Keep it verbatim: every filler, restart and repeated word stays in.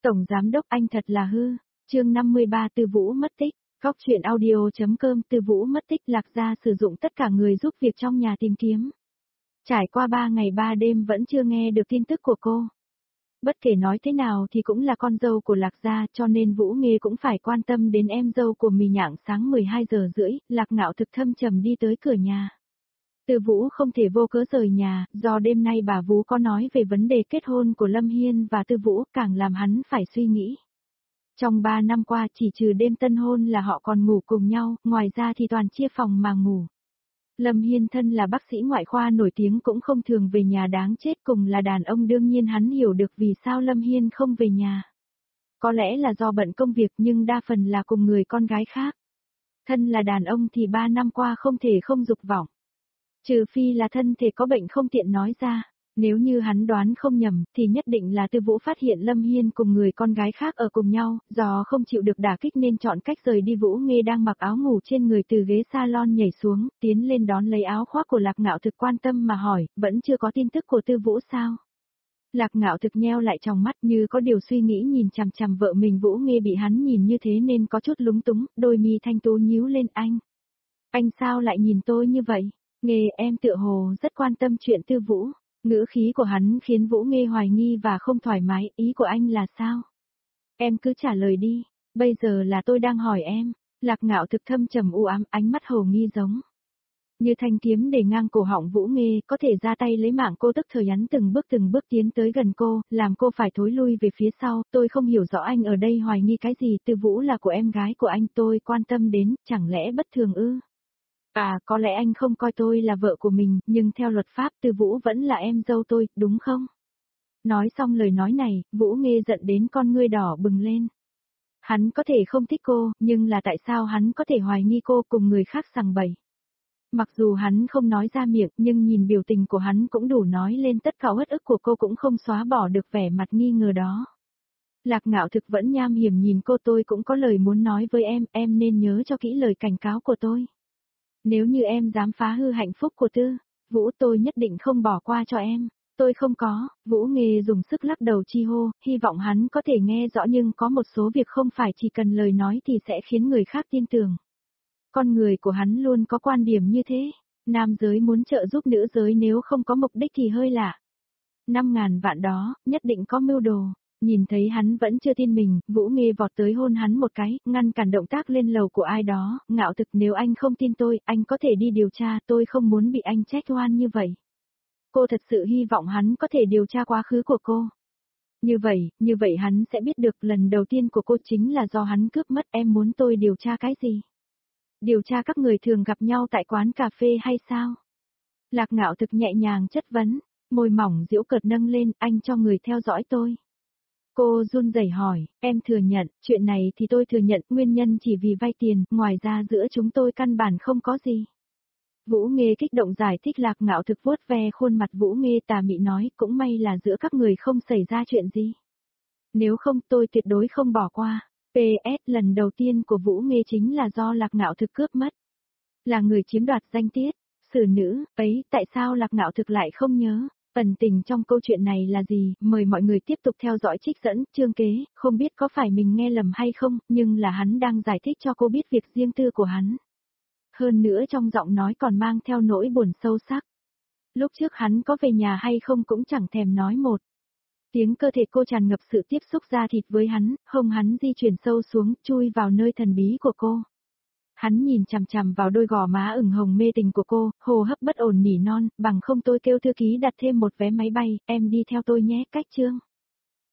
Tổng giám đốc anh thật là hư. Chương năm mươi ba Tư Vũ mất tích. Góc truyện audio.com. Tư Vũ mất tích. Lạc Gia sử dụng tất cả người giúp việc trong nhà tìm kiếm. Trải qua ba ngày ba đêm vẫn chưa nghe được tin tức của cô. Bất kể nói thế nào thì cũng là con dâu của Lạc Gia, cho nên Vũ Nghê cũng phải quan tâm đến em dâu của mình. Nhảng sáng mười hai giờ rưỡi, Lạc Ngạo Thực thâm trầm đi tới cửa nhà. Tư Vũ không thể vô cớ rời nhà, do đêm nay bà Vũ có nói về vấn đề kết hôn của Lâm Hiên và Tư Vũ, càng làm hắn phải suy nghĩ. Trong ba năm qua chỉ trừ đêm tân hôn là họ còn ngủ cùng nhau, ngoài ra thì toàn chia phòng mà ngủ. Lâm Hiên thân là bác sĩ ngoại khoa nổi tiếng cũng không thường về nhà, đáng chết, cùng là đàn ông đương nhiên hắn hiểu được vì sao Lâm Hiên không về nhà. Có lẽ là do bận công việc nhưng đa phần là cùng người con gái khác. Thân là đàn ông thì ba năm qua không thể không dục vọng. Trừ phi là thân thể có bệnh không tiện nói ra. Nếu như hắn đoán không nhầm, thì nhất định là Tư Vũ phát hiện Lâm Hiên cùng người con gái khác ở cùng nhau, do không chịu được đả kích nên chọn cách rời đi. Vũ Nghê đang mặc áo ngủ trên người từ ghế salon nhảy xuống, tiến lên đón lấy áo khoác của Lạc Ngạo Thực, quan tâm mà hỏi, vẫn chưa có tin tức của Tư Vũ sao? Lạc Ngạo Thực nheo lại tròng mắt như có điều suy nghĩ nhìn chằm chằm vợ mình. Vũ Nghê bị hắn nhìn như thế nên có chút lúng túng, đôi mi thanh tú nhíu lên. Anh, anh sao lại nhìn tôi như vậy? Nghê, em tựa hồ rất quan tâm chuyện Tư Vũ. Ngữ khí của hắn khiến Vũ Nghê hoài nghi và không thoải mái, ý của anh là sao? Em cứ trả lời đi, bây giờ là tôi đang hỏi em. Lạc Ngạo Thực thâm trầm u ám, ánh mắt hồ nghi giống như thanh kiếm để ngang cổ họng Vũ Nghê, có thể ra tay lấy mạng cô, tức thời hắn từng bước từng bước tiến tới gần cô, làm cô phải thối lui về phía sau. Tôi không hiểu rõ anh ở đây hoài nghi cái gì, Tư Vũ là của em gái của anh, tôi quan tâm đến, chẳng lẽ bất thường ư? À, có lẽ anh không coi tôi là vợ của mình, nhưng theo luật pháp Tư Vũ vẫn là em dâu tôi, đúng không? Nói xong lời nói này, Vũ Nghê giận đến con ngươi đỏ bừng lên. Hắn có thể không thích cô, nhưng là tại sao hắn có thể hoài nghi cô cùng người khác sằng bậy? Mặc dù hắn không nói ra miệng, nhưng nhìn biểu tình của hắn cũng đủ nói lên tất cả uất ức của cô, cũng không xóa bỏ được vẻ mặt nghi ngờ đó. Lạc Ngạo Thực vẫn nham hiểm nhìn cô, tôi cũng có lời muốn nói với em, em nên nhớ cho kỹ lời cảnh cáo của tôi. Nếu như em dám phá hư hạnh phúc của Tư Vũ, tôi nhất định không bỏ qua cho em. Tôi không có. Vũ Nghê dùng sức lắc đầu chi hô, hy vọng hắn có thể nghe rõ, nhưng có một số việc không phải chỉ cần lời nói thì sẽ khiến người khác tin tưởng. Con người của hắn luôn có quan điểm như thế. Nam giới muốn trợ giúp nữ giới nếu không có mục đích thì hơi lạ. Năm ngàn vạn đó, nhất định có mưu đồ. Nhìn thấy hắn vẫn chưa tin mình, Vũ Nghê vọt tới hôn hắn một cái, ngăn cản động tác lên lầu của ai đó. Ngạo Thực, nếu anh không tin tôi, anh có thể đi điều tra, tôi không muốn bị anh trách oan như vậy. Cô thật sự hy vọng hắn có thể điều tra quá khứ của cô. Như vậy, như vậy hắn sẽ biết được lần đầu tiên của cô chính là do hắn cướp mất. Em muốn tôi điều tra cái gì? Điều tra các người thường gặp nhau tại quán cà phê hay sao? Lạc Ngạo Thực nhẹ nhàng chất vấn, môi mỏng giễu cợt nâng lên, anh cho người theo dõi tôi. Cô run rẩy hỏi, em thừa nhận, chuyện này thì tôi thừa nhận, nguyên nhân chỉ vì vay tiền, ngoài ra giữa chúng tôi căn bản không có gì. Vũ Nghê kích động giải thích. Lạc Ngạo Thực vuốt ve khuôn mặt Vũ Nghê tà mị nói, cũng may là giữa các người không xảy ra chuyện gì. Nếu không tôi tuyệt đối không bỏ qua. pê ét lần đầu tiên của Vũ Nghê chính là do Lạc Ngạo Thực cướp mất. Là người chiếm đoạt danh tiết, xử nữ, ấy, tại sao Lạc Ngạo Thực lại không nhớ? Ẩn tình trong câu chuyện này là gì? Mời mọi người tiếp tục theo dõi trích dẫn, chương kế, không biết có phải mình nghe lầm hay không, nhưng là hắn đang giải thích cho cô biết việc riêng tư của hắn. Hơn nữa trong giọng nói còn mang theo nỗi buồn sâu sắc. Lúc trước hắn có về nhà hay không cũng chẳng thèm nói một. Tiếng cơ thể cô tràn ngập sự tiếp xúc da thịt với hắn, hông hắn di chuyển sâu xuống, chui vào nơi thần bí của cô. Hắn nhìn chằm chằm vào đôi gò má ửng hồng mê tình của cô, hô hấp bất ổn nỉ non, bằng không tôi kêu thư ký đặt thêm một vé máy bay, em đi theo tôi nhé. Cách chương.